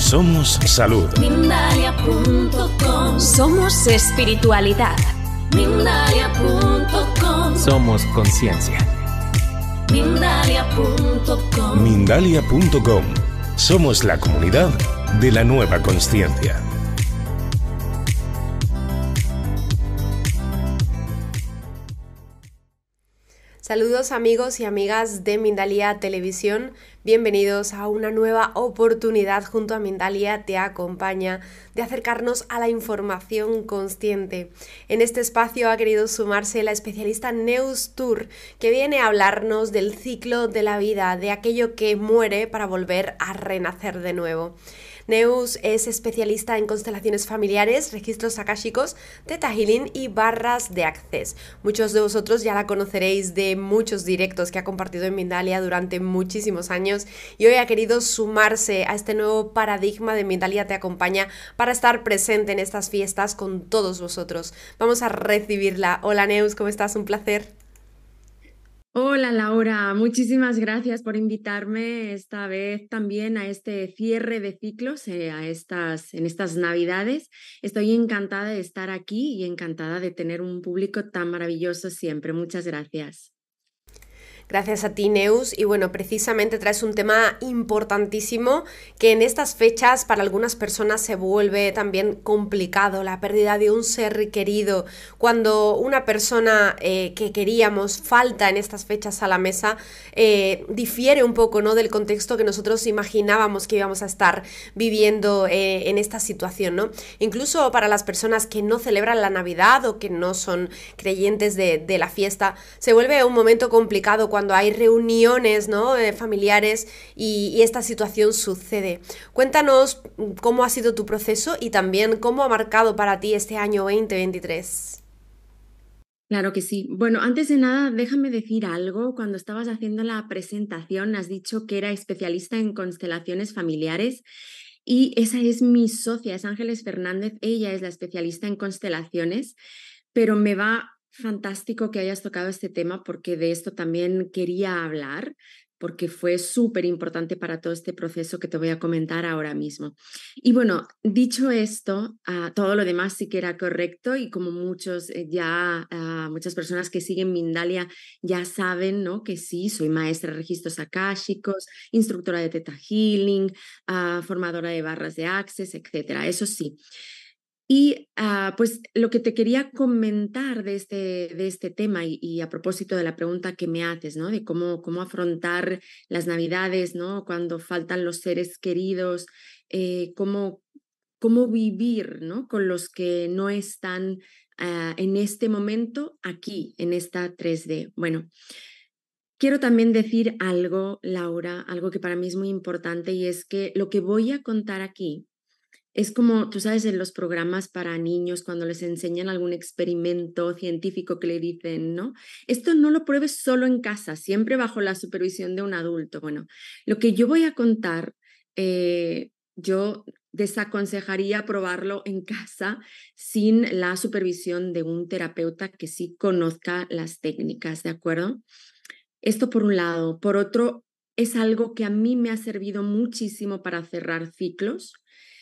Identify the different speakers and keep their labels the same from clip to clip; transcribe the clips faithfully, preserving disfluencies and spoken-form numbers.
Speaker 1: Somos salud.
Speaker 2: Mindalia punto com.
Speaker 3: Somos espiritualidad.
Speaker 2: Mindalia punto com.
Speaker 4: Somos conciencia.
Speaker 2: Mindalia punto com.
Speaker 1: Mindalia punto com. Somos la comunidad de la nueva consciencia.
Speaker 5: Saludos amigos y amigas de Mindalia Televisión, bienvenidos a una nueva oportunidad junto a Mindalia Te Acompaña de acercarnos a la información consciente. En este espacio ha querido sumarse la especialista Neus Tour, que viene a hablarnos del ciclo de la vida, de aquello que muere para volver a renacer de nuevo. Neus es especialista en constelaciones familiares, registros akáshicos, Theta Healing y barras de Access. Muchos de vosotros ya la conoceréis de muchos directos que ha compartido en Mindalia durante muchísimos años y hoy ha querido sumarse a este nuevo paradigma de Mindalia Te Acompaña para estar presente en estas fiestas con todos vosotros. Vamos a recibirla. Hola Neus, ¿cómo estás? Un placer.
Speaker 6: Hola Laura, muchísimas gracias por invitarme esta vez también a este cierre de ciclos, eh, a estas, en estas Navidades. Estoy encantada de estar aquí y encantada de tener un público tan maravilloso siempre. Muchas gracias.
Speaker 5: Gracias a ti, Neus. Y bueno, precisamente traes un tema importantísimo que en estas fechas para algunas personas se vuelve también complicado, la pérdida de un ser querido. Cuando una persona eh, que queríamos falta en estas fechas a la mesa, eh, difiere un poco, ¿no?, del contexto que nosotros imaginábamos que íbamos a estar viviendo eh, en esta situación, ¿no? Incluso para las personas que no celebran la Navidad o que no son creyentes de, de la fiesta, se vuelve un momento complicado cuando cuando hay reuniones, ¿no?, eh, familiares y, y esta situación sucede. Cuéntanos cómo ha sido tu proceso y también cómo ha marcado para ti este año veinte veintitrés.
Speaker 6: Claro que sí. Bueno, antes de nada, déjame decir algo. Cuando estabas haciendo la presentación, has dicho que era especialista en constelaciones familiares y esa es mi socia, es Ángeles Fernández. Ella es la especialista en constelaciones, pero me va fantástico que hayas tocado este tema porque de esto también quería hablar, porque fue súper importante para todo este proceso que te voy a comentar ahora mismo. Y bueno, dicho esto, uh, todo lo demás sí que era correcto y como muchos eh, ya, uh, muchas personas que siguen Mindalia ya saben, ¿no?, que sí, soy maestra de registros akáshicos, instructora de Theta Healing, uh, formadora de barras de Access, etcétera. Eso sí. Y uh, pues lo que te quería comentar de este, de este tema y, y a propósito de la pregunta que me haces, ¿no?, de cómo, cómo afrontar las Navidades, ¿no?, cuando faltan los seres queridos, eh, cómo, cómo vivir, ¿no?, con los que no están uh, en este momento aquí, en esta tres D. Bueno, quiero también decir algo, Laura, algo que para mí es muy importante y es que lo que voy a contar aquí es como, tú sabes, en los programas para niños, cuando les enseñan algún experimento científico que le dicen, ¿no?, esto no lo pruebes solo en casa, siempre bajo la supervisión de un adulto. Bueno, lo que yo voy a contar, eh, yo desaconsejaría probarlo en casa sin la supervisión de un terapeuta que sí conozca las técnicas, ¿de acuerdo? Esto por un lado. Por otro, es algo que a mí me ha servido muchísimo para cerrar ciclos.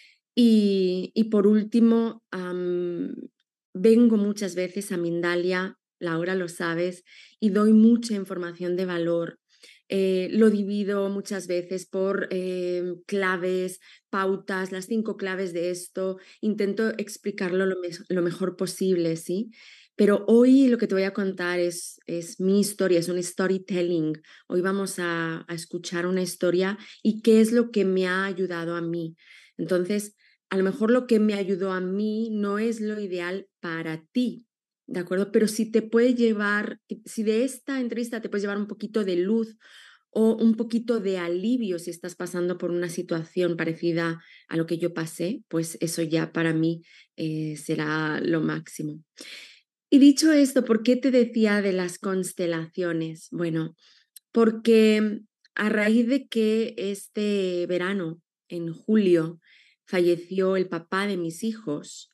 Speaker 6: Y, y por último, um, vengo muchas veces a Mindalia, Laura, lo sabes, y doy mucha información de valor. Eh, lo divido muchas veces por eh, claves, pautas, las cinco claves de esto. Intento explicarlo lo, me lo mejor posible, ¿sí? Pero hoy lo que te voy a contar es, es mi historia, es un storytelling. Hoy vamos a, a escuchar una historia y qué es lo que me ha ayudado a mí. Entonces, a lo mejor lo que me ayudó a mí no es lo ideal para ti, ¿de acuerdo? Pero si te puede llevar, si de esta entrevista te puedes llevar un poquito de luz o un poquito de alivio si estás pasando por una situación parecida a lo que yo pasé, pues eso ya para mí eh, será lo máximo. Y dicho esto, ¿por qué te decía de las constelaciones? Bueno, porque a raíz de que este verano, en julio, falleció el papá de mis hijos,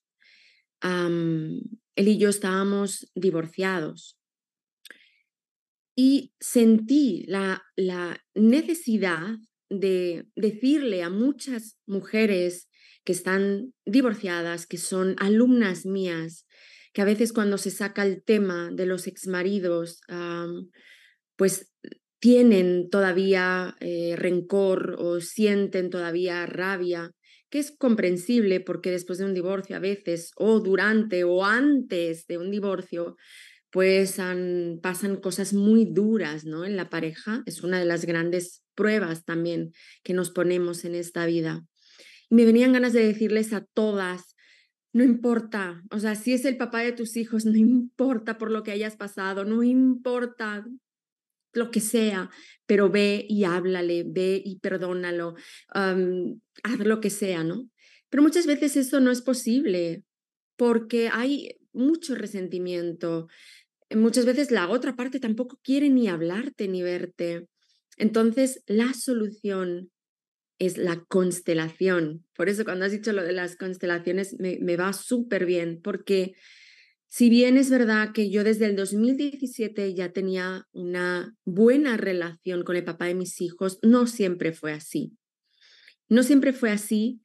Speaker 6: um, él y yo estábamos divorciados y sentí la, la necesidad de decirle a muchas mujeres que están divorciadas, que son alumnas mías, que a veces cuando se saca el tema de los exmaridos, um, pues tienen todavía eh, rencor o sienten todavía rabia, que es comprensible porque después de un divorcio a veces, o durante o antes de un divorcio, pues han, pasan cosas muy duras, ¿no? En la pareja. Es una de las grandes pruebas también que nos ponemos en esta vida. Y me venían ganas de decirles a todas, no importa, o sea, si es el papá de tus hijos, no importa por lo que hayas pasado, no importa lo que sea, pero ve y háblale, ve y perdónalo, um, haz lo que sea, ¿no? Pero muchas veces eso no es posible porque hay mucho resentimiento. Muchas veces la otra parte tampoco quiere ni hablarte ni verte. Entonces, la solución es la constelación. Por eso cuando has dicho lo de las constelaciones me, me va súper bien, porque si bien es verdad que yo desde el dos mil diecisiete ya tenía una buena relación con el papá de mis hijos, no siempre fue así. No siempre fue así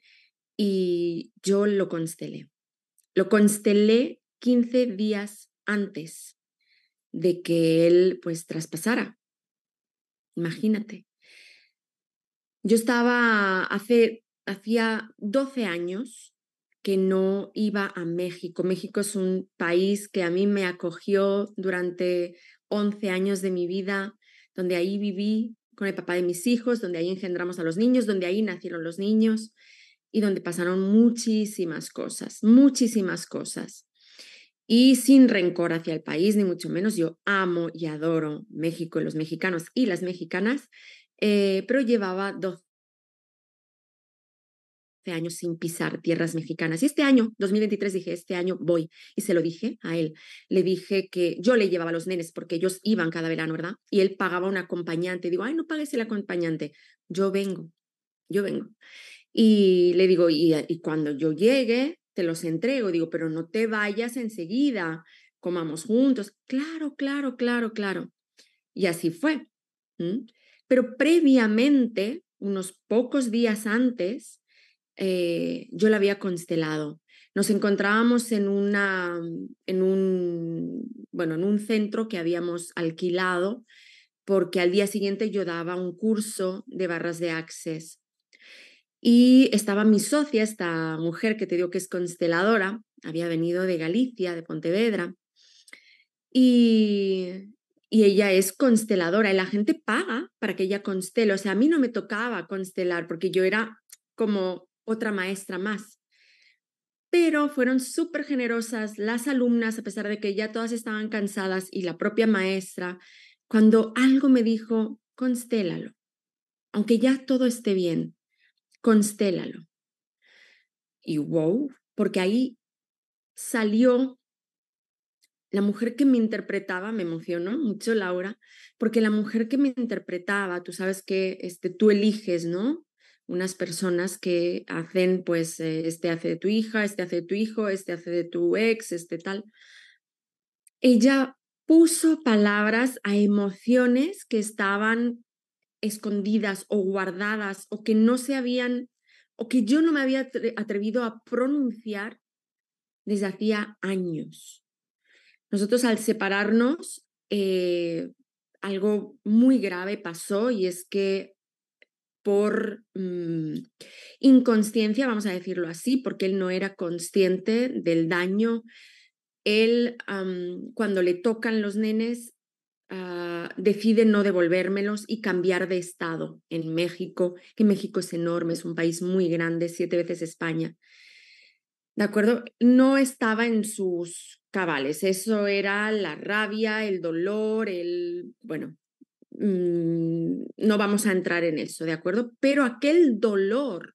Speaker 6: y yo lo constelé. Lo constelé quince días antes de que él pues traspasara. Imagínate. Yo estaba hace, hacía doce años que no iba a México. México es un país que a mí me acogió durante once años de mi vida, donde ahí viví con el papá de mis hijos, donde ahí engendramos a los niños, donde ahí nacieron los niños y donde pasaron muchísimas cosas, muchísimas cosas. Y sin rencor hacia el país, ni mucho menos, yo amo y adoro México, los mexicanos y las mexicanas, eh, pero llevaba doce años sin pisar tierras mexicanas. Y este año, dos mil veintitrés, dije, este año voy. Y se lo dije a él. Le dije que yo le llevaba a los nenes porque ellos iban cada verano, ¿verdad? Y él pagaba un acompañante. Digo, ay, no pagues el acompañante. Yo vengo, yo vengo. Y le digo, y, y cuando yo llegue, te los entrego. Digo, pero no te vayas enseguida, comamos juntos. Claro, claro, claro, claro. Y así fue. ¿Mm? Pero previamente, unos pocos días antes, eh, yo la había constelado. Nos encontrábamos en, una, en, un, bueno, en un centro que habíamos alquilado porque al día siguiente yo daba un curso de barras de Access. Y estaba mi socia, esta mujer que te digo que es consteladora, había venido de Galicia, de Pontevedra, y, y ella es consteladora y la gente paga para que ella constele. O sea, a mí no me tocaba constelar porque yo era como otra maestra más. Pero fueron súper generosas las alumnas, a pesar de que ya todas estaban cansadas, y la propia maestra, cuando algo me dijo, constélalo, aunque ya todo esté bien, constélalo. Y wow, porque ahí salió la mujer que me interpretaba. Me emocionó mucho, Laura, porque la mujer que me interpretaba, tú sabes que este, tú eliges, ¿no? Unas personas que hacen, pues, eh, este hace de tu hija, este hace de tu hijo, este hace de tu ex, este tal. Ella puso palabras a emociones que estaban escondidas o guardadas o que no se habían, o que yo no me había atrevido a pronunciar desde hacía años. Nosotros al separarnos, eh, algo muy grave pasó, y es que por mmm, inconsciencia, vamos a decirlo así, porque él no era consciente del daño, él um, cuando le tocan los nenes uh, decide no devolvérmelos y cambiar de estado en México, que México es enorme, es un país muy grande, siete veces España. ¿De acuerdo? No estaba en sus cabales, eso era la rabia, el dolor, el... bueno, mmm, no vamos a entrar en eso, ¿de acuerdo? Pero aquel dolor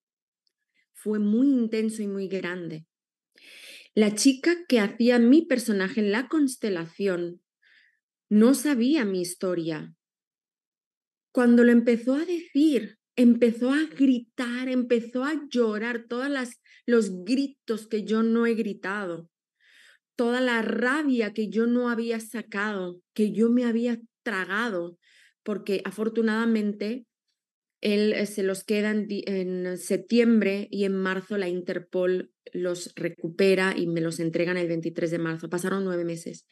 Speaker 6: fue muy intenso y muy grande. La chica que hacía mi personaje en la constelación no sabía mi historia. Cuando lo empezó a decir, empezó a gritar, empezó a llorar, todos las, los gritos que yo no he gritado, toda la rabia que yo no había sacado, que yo me había tragado, porque afortunadamente Él eh, se los queda en, en septiembre y en marzo la Interpol los recupera y me los entregan el veintitrés de marzo. Pasaron nueve meses.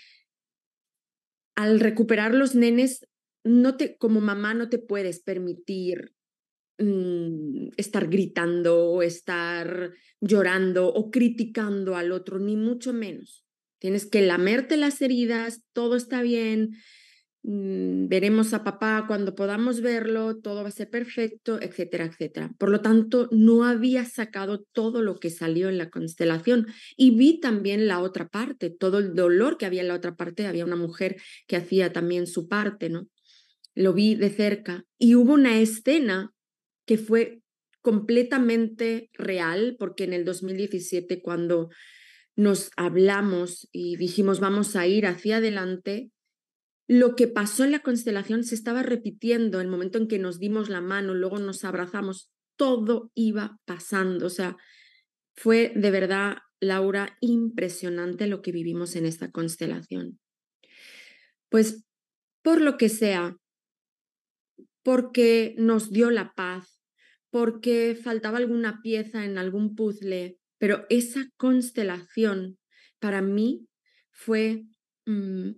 Speaker 6: Al recuperar los nenes, no te, como mamá no te puedes permitir mmm, estar gritando o estar llorando o criticando al otro, ni mucho menos. Tienes que lamerte las heridas, todo está bien, mmm, veremos a papá cuando podamos verlo, todo va a ser perfecto, etcétera, etcétera. Por lo tanto, no había sacado todo lo que salió en la constelación y vi también la otra parte, todo el dolor que había en la otra parte. Había una mujer que hacía también su parte, ¿no? Lo vi de cerca y hubo una escena que fue completamente real, porque en el dos mil diecisiete, cuando nos hablamos y dijimos vamos a ir hacia adelante, lo que pasó en la constelación se estaba repitiendo. El momento en que nos dimos la mano, luego nos abrazamos, todo iba pasando. O sea, fue de verdad, Laura, impresionante lo que vivimos en esta constelación. Pues, por lo que sea, porque nos dio la paz, porque faltaba alguna pieza en algún puzzle, pero esa constelación para mí fue mmm,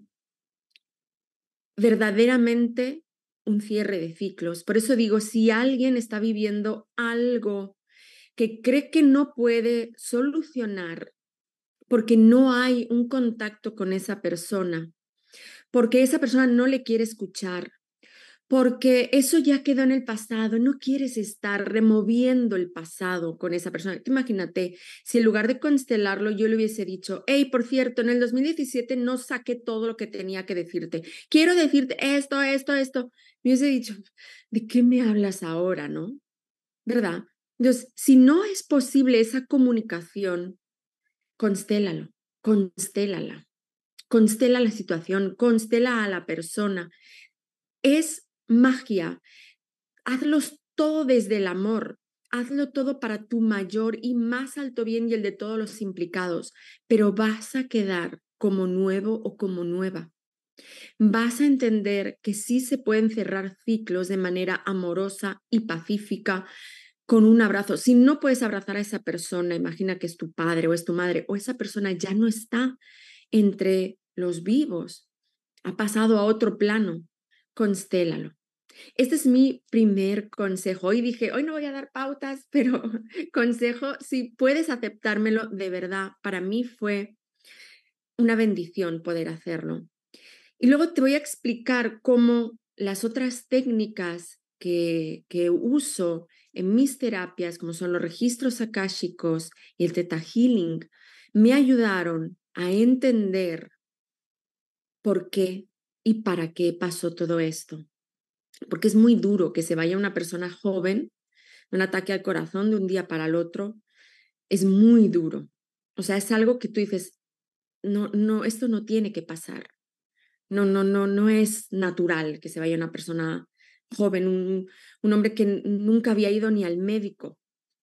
Speaker 6: verdaderamente un cierre de ciclos. Por eso digo, si alguien está viviendo algo que cree que no puede solucionar porque no hay un contacto con esa persona, porque esa persona no le quiere escuchar, porque eso ya quedó en el pasado, no quieres estar removiendo el pasado con esa persona. Imagínate, si en lugar de constelarlo yo le hubiese dicho, hey, por cierto, en el dos mil diecisiete no saqué todo lo que tenía que decirte, quiero decirte esto, esto, esto, me hubiese dicho, ¿de qué me hablas ahora, no? ¿Verdad? Entonces, si no es posible esa comunicación, constélalo, constélala, constela la situación, constela a la persona. Es magia. Hazlo todo desde el amor. Hazlo todo para tu mayor y más alto bien y el de todos los implicados, pero vas a quedar como nuevo o como nueva. Vas a entender que sí se pueden cerrar ciclos de manera amorosa y pacífica con un abrazo. Si no puedes abrazar a esa persona, imagina que es tu padre o es tu madre, o esa persona ya no está entre los vivos, ha pasado a otro plano, constélalo. Este es mi primer consejo. Hoy dije, hoy no voy a dar pautas, pero consejo, si puedes aceptármelo, de verdad, para mí fue una bendición poder hacerlo. Y luego te voy a explicar cómo las otras técnicas que, que uso en mis terapias, como son los registros akáshicos y el Theta Healing, me ayudaron a entender por qué y para qué pasó todo esto. Porque es muy duro que se vaya una persona joven, un ataque al corazón de un día para el otro, es muy duro. O sea, es algo que tú dices, no, no, esto no tiene que pasar. No, no, no, no es natural que se vaya una persona joven, un, un hombre que nunca había ido ni al médico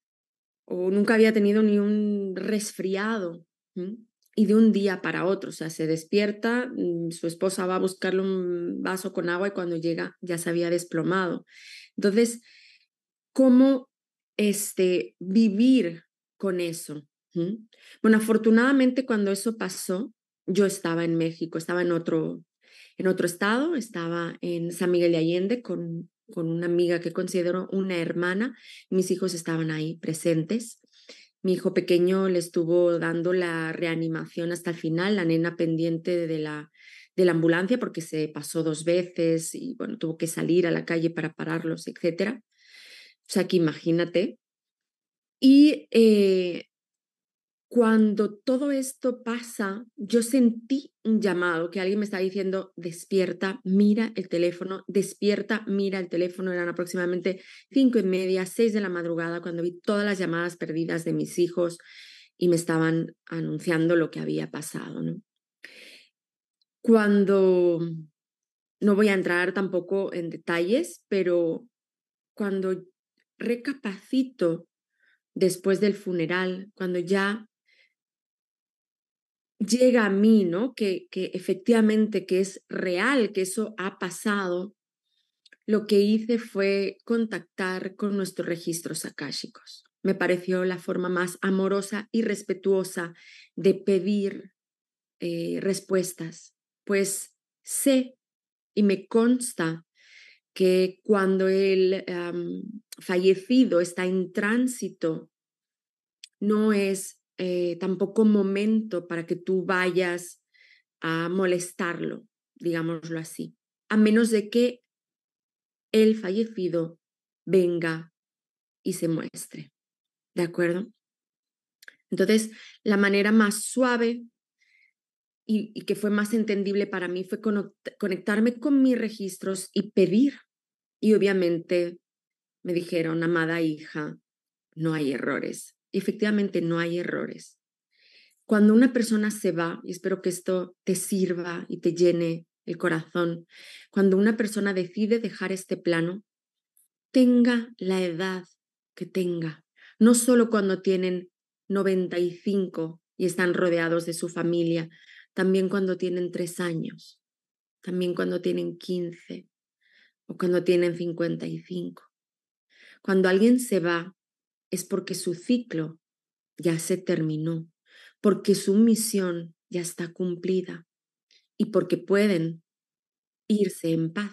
Speaker 6: o nunca había tenido ni un resfriado. ¿sí? Y de un día para otro, o sea, se despierta, su esposa va a buscarle un vaso con agua y cuando llega ya se había desplomado. Entonces, ¿cómo este, vivir con eso? ¿Mm? Bueno, afortunadamente cuando eso pasó, yo estaba en México, estaba en otro, en otro estado, estaba en San Miguel de Allende con, con una amiga que considero una hermana. Mis hijos estaban ahí presentes. Mi hijo pequeño le estuvo dando la reanimación hasta el final, la nena pendiente de la, de la ambulancia porque se pasó dos veces y bueno, tuvo que salir a la calle para pararlos, etcétera. O sea, que imagínate. Y eh, cuando todo esto pasa, yo sentí un llamado, que alguien me estaba diciendo, despierta, mira el teléfono, despierta, mira el teléfono. Eran aproximadamente cinco y media, seis de la madrugada, cuando vi todas las llamadas perdidas de mis hijos y me estaban anunciando lo que había pasado, ¿no? Cuando, no voy a entrar tampoco en detalles, pero cuando recapacito después del funeral, cuando ya llega a mí, ¿no? Que, que efectivamente que es real, que eso ha pasado, lo que hice fue contactar con nuestros registros akáshicos. Me pareció la forma más amorosa y respetuosa de pedir eh, respuestas, pues sé y me consta que cuando el um, fallecido está en tránsito, no es eh, tampoco momento para que tú vayas a molestarlo, digámoslo así, a menos de que el fallecido venga y se muestre, ¿de acuerdo? Entonces, la manera más suave y, y que fue más entendible para mí fue conectarme con mis registros y pedir. Y obviamente me dijeron, amada hija, no hay errores. Y efectivamente no hay errores. Cuando una persona se va, y espero que esto te sirva y te llene el corazón, cuando una persona decide dejar este plano, tenga la edad que tenga, no solo cuando tienen noventa y cinco y están rodeados de su familia, también cuando tienen tres años, también cuando tienen quince o cuando tienen cincuenta y cinco. Cuando alguien se va es porque su ciclo ya se terminó, porque su misión ya está cumplida y porque pueden irse en paz.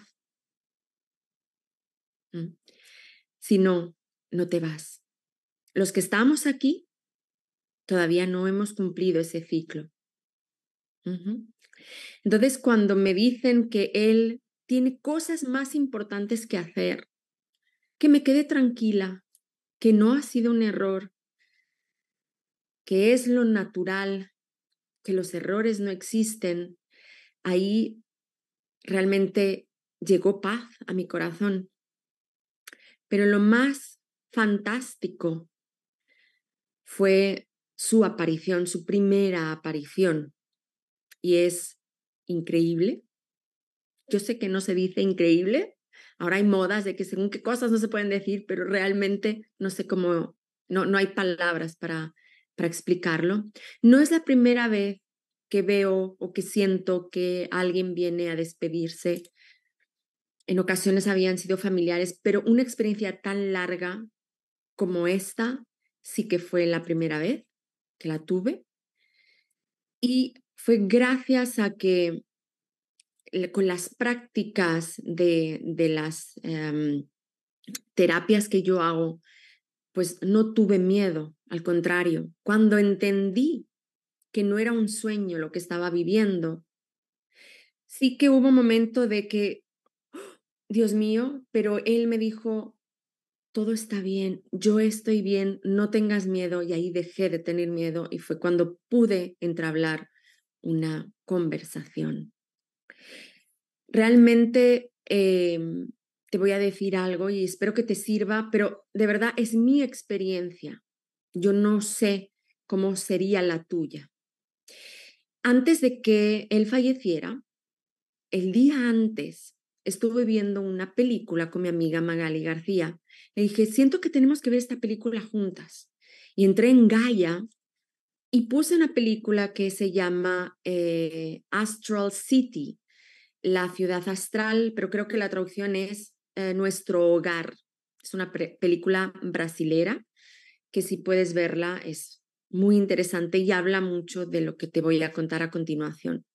Speaker 6: ¿Mm? Si no, no te vas. Los que estamos aquí todavía no hemos cumplido ese ciclo. Uh-huh. Entonces, cuando me dicen que él tiene cosas más importantes que hacer, que me quede tranquila, que no ha sido un error, que es lo natural, que los errores no existen, ahí realmente llegó paz a mi corazón. Pero lo más fantástico fue su aparición, su primera aparición. Y es increíble. Yo sé que no se dice increíble. Ahora hay modas de que según qué cosas no se pueden decir, pero realmente no sé cómo, no, no hay palabras para, para explicarlo. No es la primera vez que veo o que siento que alguien viene a despedirse. En ocasiones habían sido familiares, pero una experiencia tan larga como esta sí que fue la primera vez que la tuve. Y fue gracias a que con las prácticas de, de las um, terapias que yo hago, pues no tuve miedo, al contrario, cuando entendí que no era un sueño lo que estaba viviendo, sí que hubo un momento de que, ¡oh, Dios mío! Pero él me dijo, todo está bien, yo estoy bien, no tengas miedo, y ahí dejé de tener miedo y fue cuando pude entablar una conversación. Realmente eh, te voy a decir algo y espero que te sirva, pero de verdad es mi experiencia. Yo no sé cómo sería la tuya. Antes de que él falleciera, el día antes, estuve viendo una película con mi amiga Magali García. Le dije, siento que tenemos que ver esta película juntas. Y entré en Gaia y puse una película que se llama eh, Astral City, la ciudad astral, pero creo que la traducción es eh, Nuestro Hogar. Es una película brasilera que si puedes verla es muy interesante y habla mucho de lo que te voy a contar a continuación.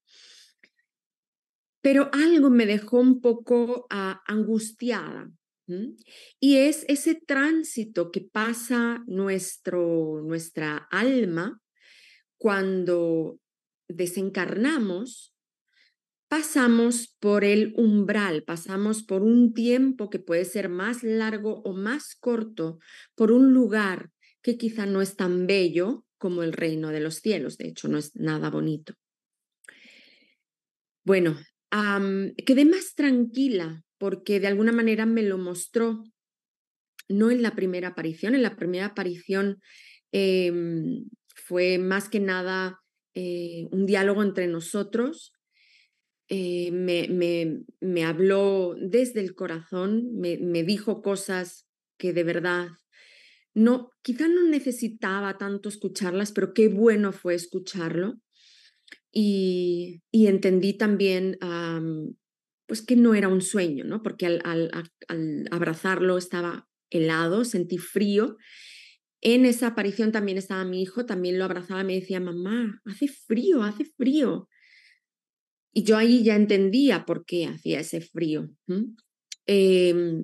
Speaker 6: Pero algo me dejó un poco uh, angustiada, ¿m? Y es ese tránsito que pasa nuestro, nuestra alma cuando desencarnamos. Pasamos por el umbral, pasamos por un tiempo que puede ser más largo o más corto, por un lugar que quizá no es tan bello como el reino de los cielos, de hecho no es nada bonito. Bueno, um, quedé más tranquila porque de alguna manera me lo mostró, no en la primera aparición, en la primera aparición eh, fue más que nada eh, un diálogo entre nosotros. Eh, me, me, me habló desde el corazón, me, me dijo cosas que de verdad no, quizá no necesitaba tanto escucharlas, pero qué bueno fue escucharlo. Y, y entendí también um, pues que no era un sueño, ¿no? Porque al, al, al abrazarlo estaba helado, sentí frío. En esa aparición también estaba mi hijo, también lo abrazaba y me decía, mamá, hace frío, hace frío. Y yo ahí ya entendía por qué hacía ese frío. ¿Mm? Eh,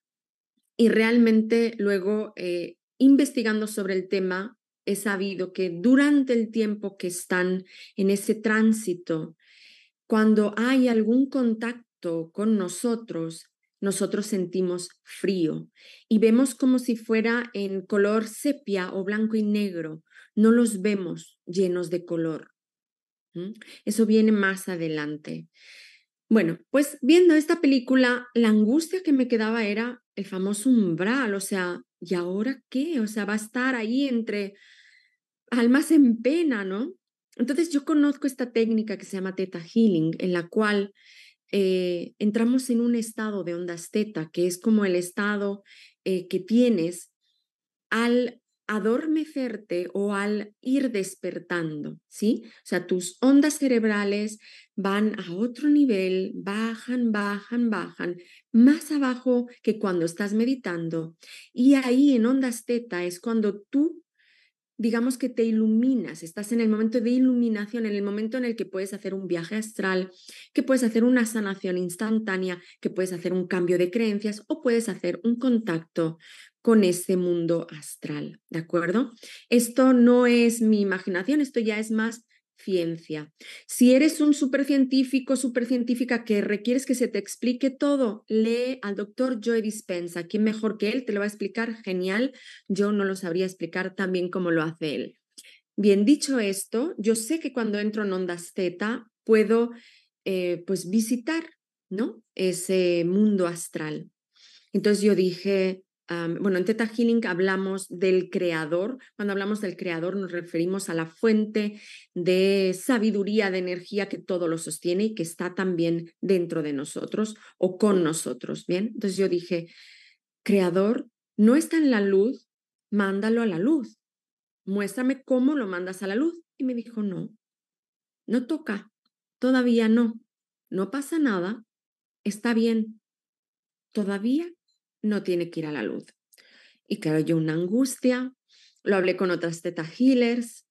Speaker 6: y realmente luego, eh, investigando sobre el tema, he sabido que durante el tiempo que están en ese tránsito, cuando hay algún contacto con nosotros, nosotros sentimos frío y vemos como si fuera en color sepia o blanco y negro. No los vemos llenos de color. ¿Mm? Eso viene más adelante. Bueno, pues viendo esta película, la angustia que me quedaba era el famoso umbral, o sea, ¿y ahora qué? O sea, va a estar ahí entre almas en pena, ¿no? Entonces yo conozco esta técnica que se llama Theta Healing, en la cual eh, entramos en un estado de ondas teta, que es como el estado eh, que tienes al adormecerte o al ir despertando, ¿sí? O sea, tus ondas cerebrales van a otro nivel, bajan, bajan, bajan, más abajo que cuando estás meditando. Y ahí en ondas teta es cuando tú, digamos que te iluminas, estás en el momento de iluminación, en el momento en el que puedes hacer un viaje astral, que puedes hacer una sanación instantánea, que puedes hacer un cambio de creencias o puedes hacer un contacto con ese mundo astral, ¿de acuerdo? Esto no es mi imaginación, esto ya es más ciencia. Si eres un supercientífico, supercientífica que requieres que se te explique todo, lee al doctor Joe Dispenza. ¿Quién mejor que él te lo va a explicar? Genial. Yo no lo sabría explicar tan bien como lo hace él. Bien, dicho esto, yo sé que cuando entro en ondas teta puedo eh, pues visitar, ¿no? Ese mundo astral. Entonces yo dije, um, bueno, en Theta Healing hablamos del creador. Cuando hablamos del creador nos referimos a la fuente de sabiduría, de energía que todo lo sostiene y que está también dentro de nosotros o con nosotros, ¿bien? Entonces yo dije, creador, no está en la luz, mándalo a la luz. Muéstrame cómo lo mandas a la luz. Y me dijo, no, no toca, todavía no, no pasa nada, está bien, todavía no tiene que ir a la luz. Y claro, yo una angustia, lo hablé con otras Theta Healers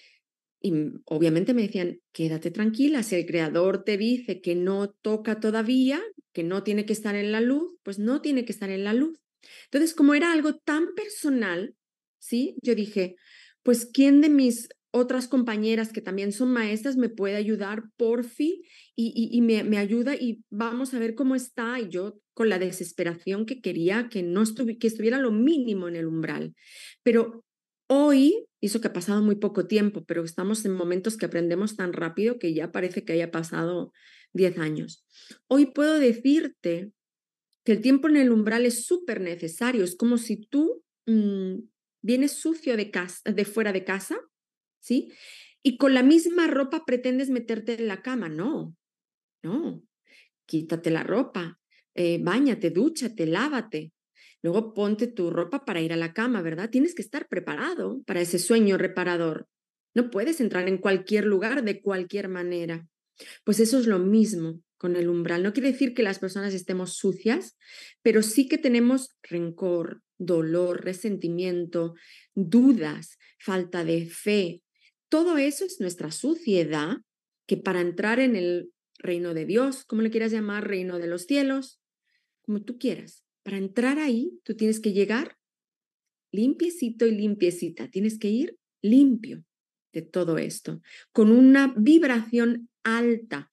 Speaker 6: y obviamente me decían, quédate tranquila, si el creador te dice que no toca todavía, que no tiene que estar en la luz, pues no tiene que estar en la luz. Entonces, como era algo tan personal, ¿sí? Yo dije, pues ¿quién de mis otras compañeras que también son maestras me puede ayudar, porfi? Y, y, y me, me ayuda y vamos a ver cómo está. Y yo con la desesperación que quería que, no estuvi que estuviera lo mínimo en el umbral. Pero hoy, hizo que ha pasado muy poco tiempo, pero estamos en momentos que aprendemos tan rápido que ya parece que haya pasado diez años. Hoy puedo decirte que el tiempo en el umbral es súper necesario. Es como si tú mmm, vienes sucio de, casa, de fuera de casa, ¿sí? Y con la misma ropa pretendes meterte en la cama. No, no. Quítate la ropa, eh, báñate, dúchate, lávate. Luego ponte tu ropa para ir a la cama, ¿verdad? Tienes que estar preparado para ese sueño reparador. No puedes entrar en cualquier lugar de cualquier manera. Pues eso es lo mismo con el umbral. No quiere decir que las personas estemos sucias, pero sí que tenemos rencor, dolor, resentimiento, dudas, falta de fe. Todo eso es nuestra suciedad que para entrar en el reino de Dios, como le quieras llamar, reino de los cielos, como tú quieras, para entrar ahí tú tienes que llegar limpiecito y limpiecita, tienes que ir limpio de todo esto, con una vibración alta.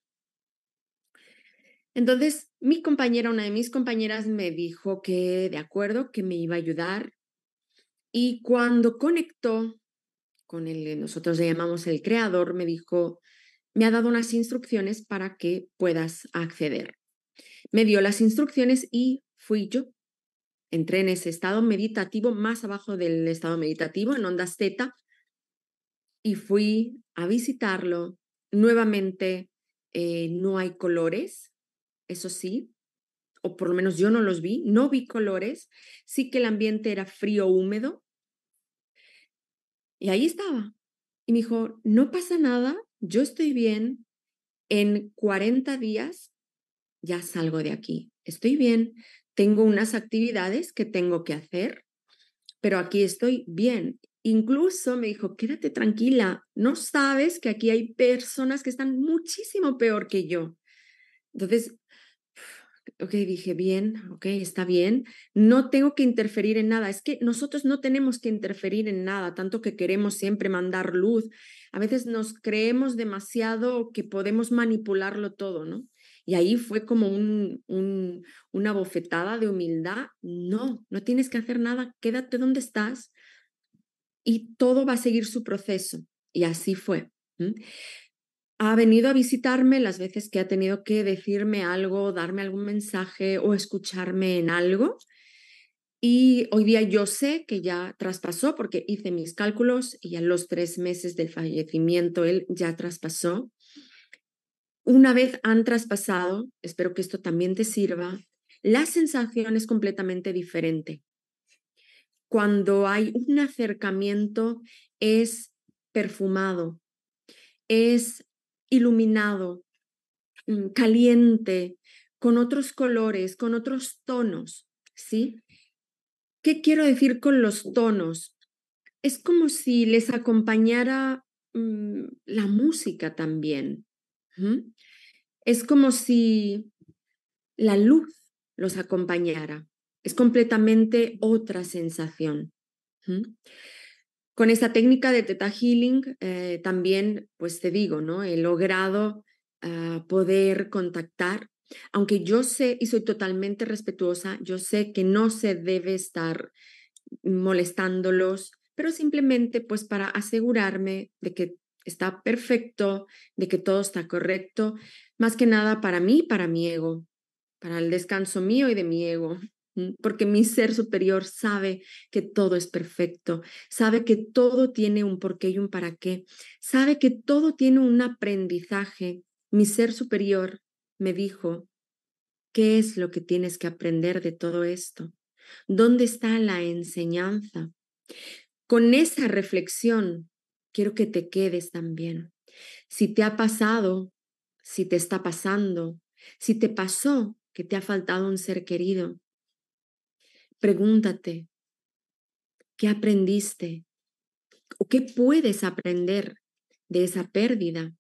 Speaker 6: Entonces, mi compañera, una de mis compañeras me dijo que de acuerdo, que me iba a ayudar y cuando conectó con el que nosotros le llamamos el creador, me dijo, me ha dado unas instrucciones para que puedas acceder. Me dio las instrucciones y fui yo. Entré en ese estado meditativo, más abajo del estado meditativo, en ondas teta, y fui a visitarlo. Nuevamente, eh, no hay colores, eso sí, o por lo menos yo no los vi, no vi colores, sí que el ambiente era frío, húmedo, y ahí estaba. Y me dijo, no pasa nada, yo estoy bien, en cuarenta días ya salgo de aquí, estoy bien, tengo unas actividades que tengo que hacer, pero aquí estoy bien. Incluso me dijo, quédate tranquila, no sabes que aquí hay personas que están muchísimo peor que yo. Entonces, ok, dije, bien, ok, está bien, no tengo que interferir en nada. Es que nosotros no tenemos que interferir en nada, tanto que queremos siempre mandar luz. A veces nos creemos demasiado que podemos manipularlo todo, ¿no? Y ahí fue como un, un, una bofetada de humildad. No, no tienes que hacer nada, quédate donde estás y todo va a seguir su proceso. Y así fue. ¿m? Ha venido a visitarme las veces que ha tenido que decirme algo, darme algún mensaje o escucharme en algo. Y hoy día yo sé que ya traspasó porque hice mis cálculos y a los tres meses del fallecimiento él ya traspasó. Una vez han traspasado, espero que esto también te sirva, la sensación es completamente diferente. Cuando hay un acercamiento es perfumado, es iluminado, caliente, con otros colores, con otros tonos, ¿sí? ¿Qué quiero decir con los tonos? Es como si les acompañara mmm, la música también. ¿Mm? Es como si la luz los acompañara. Es completamente otra sensación. ¿Mm? Con esta técnica de Theta Healing eh, también, pues te digo, ¿no? He logrado uh, poder contactar, aunque yo sé y soy totalmente respetuosa, yo sé que no se debe estar molestándolos, pero simplemente pues para asegurarme de que está perfecto, de que todo está correcto, más que nada para mí, para mi ego, para el descanso mío y de mi ego. Porque mi ser superior sabe que todo es perfecto, sabe que todo tiene un porqué y un para qué, sabe que todo tiene un aprendizaje. Mi ser superior me dijo, ¿qué es lo que tienes que aprender de todo esto? ¿Dónde está la enseñanza? Con esa reflexión, quiero que te quedes también. Si te ha pasado, si te está pasando, si te pasó que te ha faltado un ser querido, pregúntate, ¿qué aprendiste? ¿O qué puedes aprender de esa pérdida?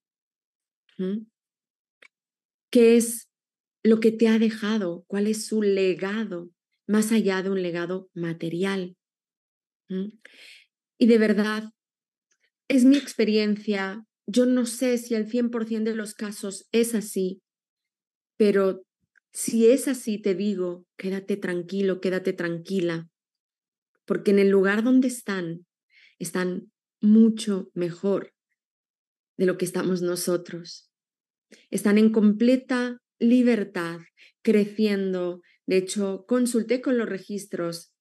Speaker 6: ¿Mm? ¿Qué es lo que te ha dejado? ¿Cuál es su legado? Más allá de un legado material. ¿Mm? Y de verdad, es mi experiencia. Yo no sé si al cien por ciento de los casos es así, pero si es así, te digo, quédate tranquilo, quédate tranquila, porque en el lugar donde están, están mucho mejor de lo que estamos nosotros. Están en completa libertad, creciendo. De hecho, consulté con los registros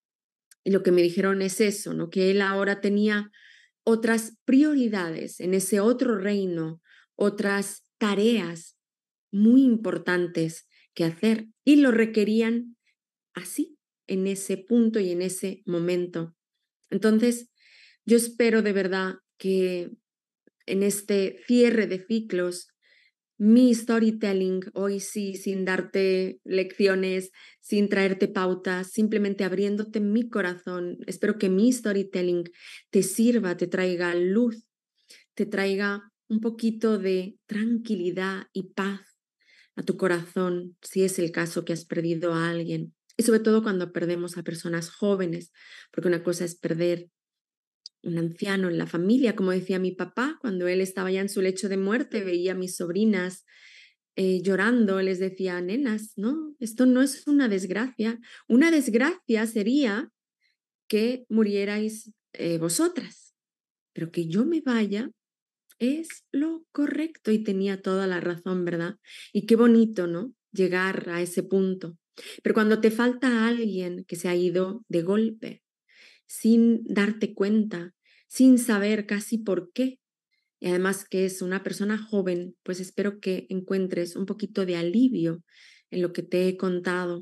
Speaker 6: y lo que me dijeron es eso, ¿no? Que él ahora tenía otras prioridades en ese otro reino, otras tareas muy importantes que hacer y lo requerían así, en ese punto y en ese momento. Entonces, yo espero de verdad que en este cierre de ciclos, mi storytelling, hoy sí, sin darte lecciones, sin traerte pautas, simplemente abriéndote mi corazón, espero que mi storytelling te sirva, te traiga luz, te traiga un poquito de tranquilidad y paz a tu corazón, si es el caso que has perdido a alguien. Y sobre todo cuando perdemos a personas jóvenes, porque una cosa es perder un anciano en la familia, como decía mi papá, cuando él estaba ya en su lecho de muerte, veía a mis sobrinas eh, llorando, les decía, nenas, no, esto no es una desgracia. Una desgracia sería que murierais eh, vosotras, pero que yo me vaya es lo correcto y tenía toda la razón, ¿verdad? Y qué bonito, ¿no? Llegar a ese punto. Pero cuando te falta alguien que se ha ido de golpe, sin darte cuenta, sin saber casi por qué, y además que es una persona joven, pues espero que encuentres un poquito de alivio en lo que te he contado,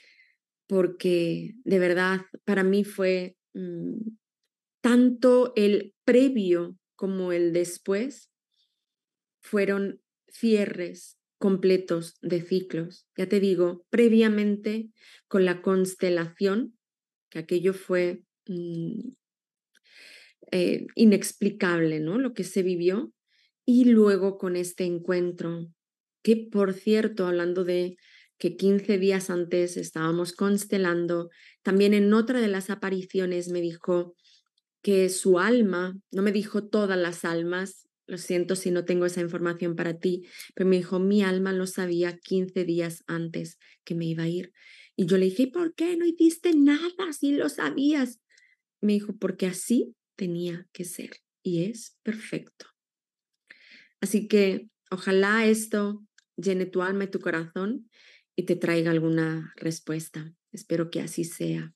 Speaker 6: porque de verdad para mí fue mmm, tanto el previo como el después, fueron cierres completos de ciclos. Ya te digo, previamente con la constelación, que aquello fue mmm, eh, inexplicable, ¿no? Lo que se vivió, y luego con este encuentro, que por cierto, hablando de que quince días antes estábamos constelando, también en otra de las apariciones me dijo que su alma, no me dijo todas las almas, lo siento si no tengo esa información para ti, pero me dijo, mi alma lo sabía quince días antes que me iba a ir. Y yo le dije, ¿por qué no hiciste nada si lo sabías? Me dijo, porque así tenía que ser y es perfecto. Así que ojalá esto llene tu alma y tu corazón y te traiga alguna respuesta. Espero que así sea.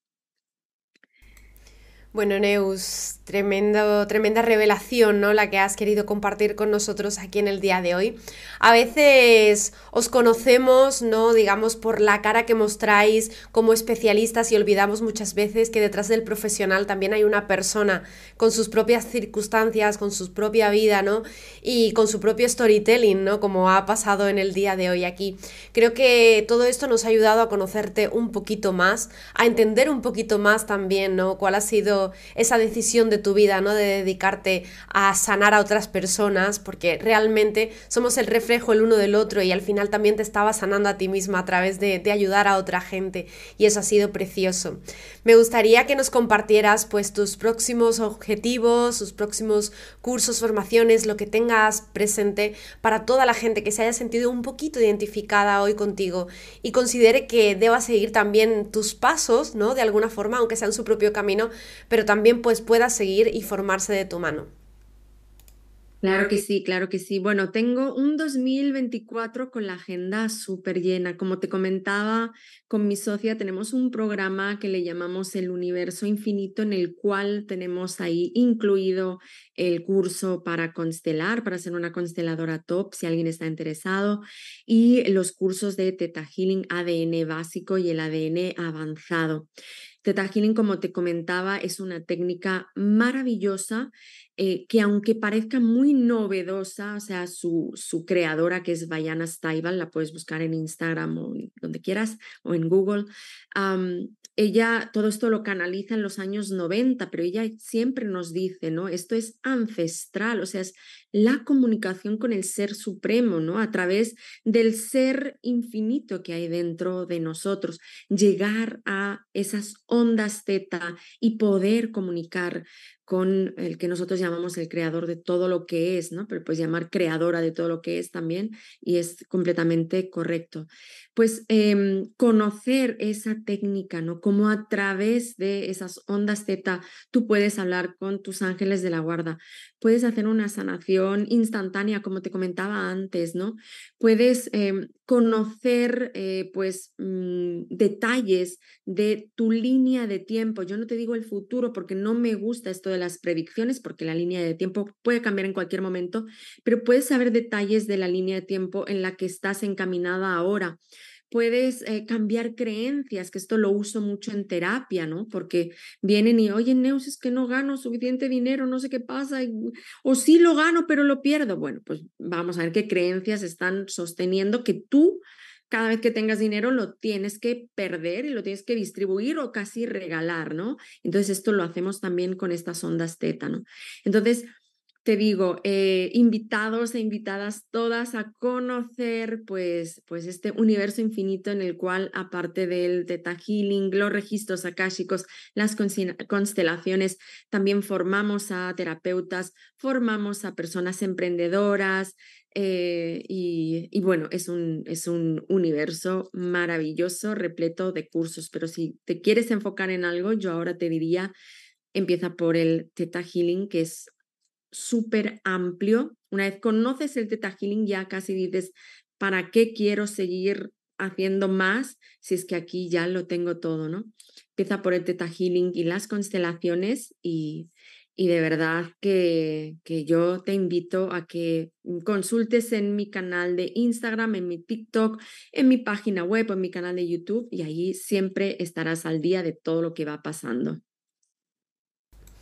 Speaker 5: Bueno, Neus, tremendo, tremenda revelación, ¿no? La que has querido compartir con nosotros aquí en el día de hoy. A veces os conocemos, ¿no? Digamos, por la cara que mostráis como especialistas y olvidamos muchas veces que detrás del profesional también hay una persona con sus propias circunstancias, con su propia vida, ¿no? Y con su propio storytelling, ¿no? Como ha pasado en el día de hoy aquí. Creo que todo esto nos ha ayudado a conocerte un poquito más, a entender un poquito más también, ¿no? Cuál ha sido esa decisión de tu vida, ¿no? De dedicarte a sanar a otras personas, porque realmente somos el reflejo el uno del otro y al final también te estaba sanando a ti misma a través de, de ayudar a otra gente y eso ha sido precioso. Me gustaría que nos compartieras pues tus próximos objetivos, tus próximos cursos, formaciones, lo que tengas presente para toda la gente que se haya sentido un poquito identificada hoy contigo y considere que deba seguir también tus pasos, ¿no? De alguna forma, aunque sea en su propio camino, pero también pues pueda seguir y formarse de tu mano.
Speaker 6: Claro que sí, claro que sí. Bueno, tengo un dos mil veinticuatro con la agenda súper llena. Como te comentaba, con mi socia tenemos un programa que le llamamos El Universo Infinito, en el cual tenemos ahí incluido el curso para constelar, para ser una consteladora top, si alguien está interesado, y los cursos de Theta Healing A D N básico y el A D N avanzado. Theta Healing, como te comentaba, es una técnica maravillosa eh, que aunque parezca muy novedosa, o sea, su, su creadora, que es Vayana Staival, la puedes buscar en Instagram o donde quieras, o en Google, um, ella todo esto lo canaliza en los años noventa, pero ella siempre nos dice, ¿no? Esto es ancestral, o sea, es la comunicación con el ser supremo, ¿no? A través del ser infinito que hay dentro de nosotros, llegar a esas ondas teta y poder comunicar con el que nosotros llamamos el creador de todo lo que es, ¿no? Pero pues llamar creadora de todo lo que es también, y es completamente correcto. Pues eh, conocer esa técnica, ¿no? Cómo a través de esas ondas teta tú puedes hablar con tus ángeles de la guarda, puedes hacer una sanación instantánea, como te comentaba antes, ¿no? Puedes eh, conocer, eh, pues, mmm, detalles de tu línea de tiempo. Yo no te digo el futuro porque no me gusta esto de las predicciones, porque la línea de tiempo puede cambiar en cualquier momento, pero puedes saber detalles de la línea de tiempo en la que estás encaminada ahora. Puedes eh, cambiar creencias, que esto lo uso mucho en terapia, ¿no? Porque vienen y, oye, Neus, es que no gano suficiente dinero, no sé qué pasa, y, o sí lo gano, pero lo pierdo. Bueno, pues vamos a ver qué creencias están sosteniendo que tú, cada vez que tengas dinero, lo tienes que perder y lo tienes que distribuir o casi regalar, ¿no? Entonces esto lo hacemos también con estas ondas teta, ¿no? Entonces, te digo, eh, invitados e invitadas todas a conocer pues, pues este universo infinito en el cual, aparte del Theta Healing, los registros akáshicos, las constelaciones, también formamos a terapeutas, formamos a personas emprendedoras, eh, y, y bueno, es un, es un universo maravilloso, repleto de cursos, pero si te quieres enfocar en algo, yo ahora te diría, empieza por el Theta Healing, que es súper amplio. Una vez conoces el Theta Healing, ya casi dices, ¿para qué quiero seguir haciendo más si es que aquí ya lo tengo todo, ¿no? Empieza por el Theta Healing y las constelaciones y, y de verdad que, que yo te invito a que consultes en mi canal de Instagram, en mi TikTok, en mi página web o en mi canal de YouTube, y ahí siempre estarás al día de todo lo que va pasando.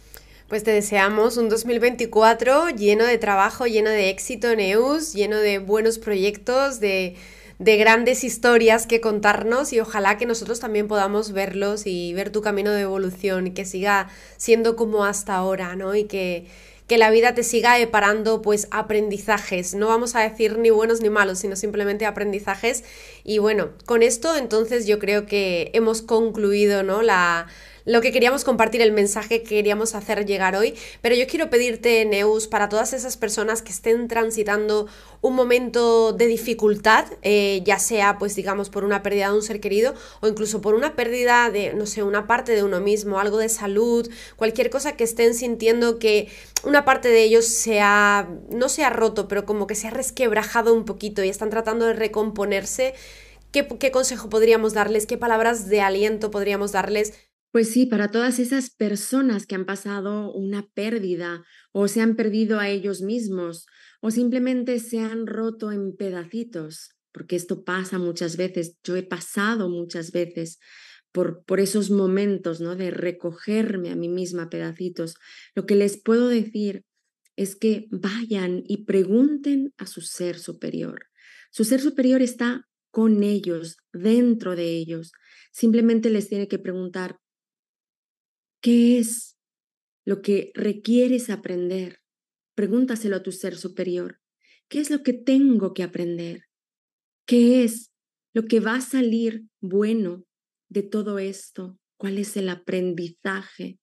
Speaker 5: Pues te deseamos un dos mil veinticuatro lleno de trabajo, lleno de éxito, Neus, lleno de buenos proyectos, de, de grandes historias que contarnos, y ojalá que nosotros también podamos verlos y ver tu camino de evolución y que siga siendo como hasta ahora, ¿no? Y que, que la vida te siga deparando pues aprendizajes, no vamos a decir ni buenos ni malos, sino simplemente aprendizajes. Y bueno, con esto entonces yo creo que hemos concluido, ¿no? la... lo que queríamos compartir, el mensaje que queríamos hacer llegar hoy, pero yo quiero pedirte, Neus, para todas esas personas que estén transitando un momento de dificultad, eh, ya sea, pues digamos, por una pérdida de un ser querido o incluso por una pérdida de, no sé, una parte de uno mismo, algo de salud, cualquier cosa que estén sintiendo que una parte de ellos se ha, no se ha roto, pero como que se ha resquebrajado un poquito y están tratando de recomponerse, ¿qué, qué consejo podríamos darles? ¿Qué palabras de aliento podríamos darles?
Speaker 6: Pues sí, para todas esas personas que han pasado una pérdida o se han perdido a ellos mismos o simplemente se han roto en pedacitos, porque esto pasa muchas veces, yo he pasado muchas veces por, por esos momentos, ¿no? De recogerme a mí misma a pedacitos. Lo que les puedo decir es que vayan y pregunten a su ser superior. Su ser superior está con ellos, dentro de ellos. Simplemente les tiene que preguntar: ¿qué es lo que requieres aprender? Pregúntaselo a tu ser superior. ¿Qué es lo que tengo que aprender? ¿Qué es lo que va a salir bueno de todo esto? ¿Cuál es el aprendizaje?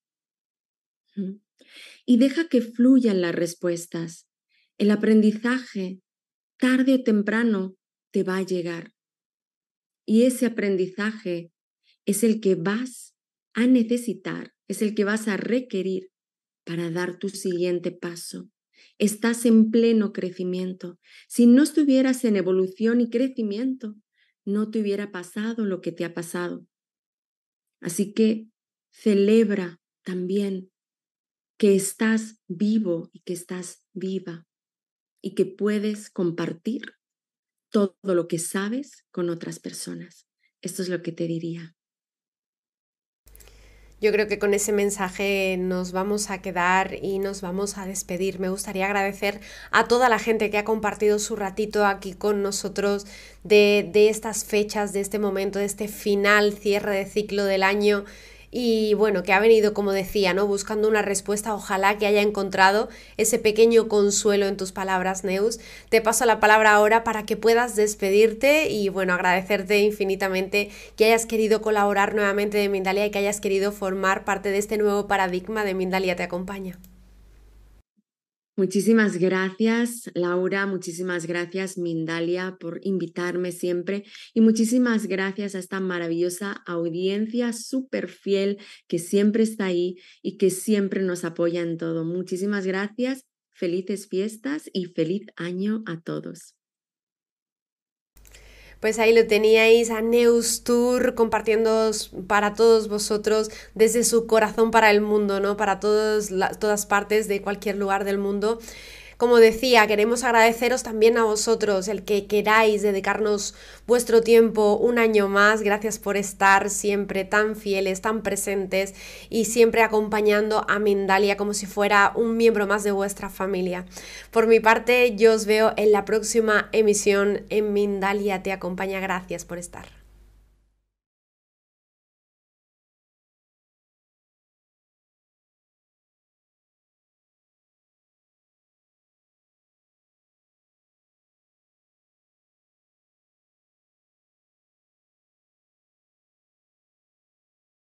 Speaker 6: Y deja que fluyan las respuestas. El aprendizaje, tarde o temprano, te va a llegar. Y ese aprendizaje es el que vas a necesitar, es el que vas a requerir para dar tu siguiente paso. Estás en pleno crecimiento. Si no estuvieras en evolución y crecimiento, no te hubiera pasado lo que te ha pasado. Así que celebra también que estás vivo y que estás viva y que puedes compartir todo lo que sabes con otras personas. Esto es lo que te diría.
Speaker 5: Yo creo que con ese mensaje nos vamos a quedar y nos vamos a despedir. Me gustaría agradecer a toda la gente que ha compartido su ratito aquí con nosotros de, de estas fechas, de este momento, de este final, cierre de ciclo del año. Y bueno, que ha venido, como decía, ¿no? Buscando una respuesta. Ojalá que haya encontrado ese pequeño consuelo en tus palabras, Neus. Te paso la palabra ahora para que puedas despedirte y bueno, agradecerte infinitamente que hayas querido colaborar nuevamente de Mindalia y que hayas querido formar parte de este nuevo paradigma de Mindalia Te Acompaña.
Speaker 6: Muchísimas gracias, Laura, muchísimas gracias, Mindalia, por invitarme siempre y muchísimas gracias a esta maravillosa audiencia súper fiel que siempre está ahí y que siempre nos apoya en todo. Muchísimas gracias, felices fiestas y feliz año a todos.
Speaker 5: Pues ahí lo teníais, a Neus Tour compartiendo para todos vosotros desde su corazón para el mundo, ¿no? Para todos, la, todas partes de cualquier lugar del mundo. Como decía, queremos agradeceros también a vosotros el que queráis dedicarnos vuestro tiempo un año más. Gracias por estar siempre tan fieles, tan presentes y siempre acompañando a Mindalia como si fuera un miembro más de vuestra familia. Por mi parte, yo os veo en la próxima emisión en Mindalia Te Acompaña. Gracias por estar.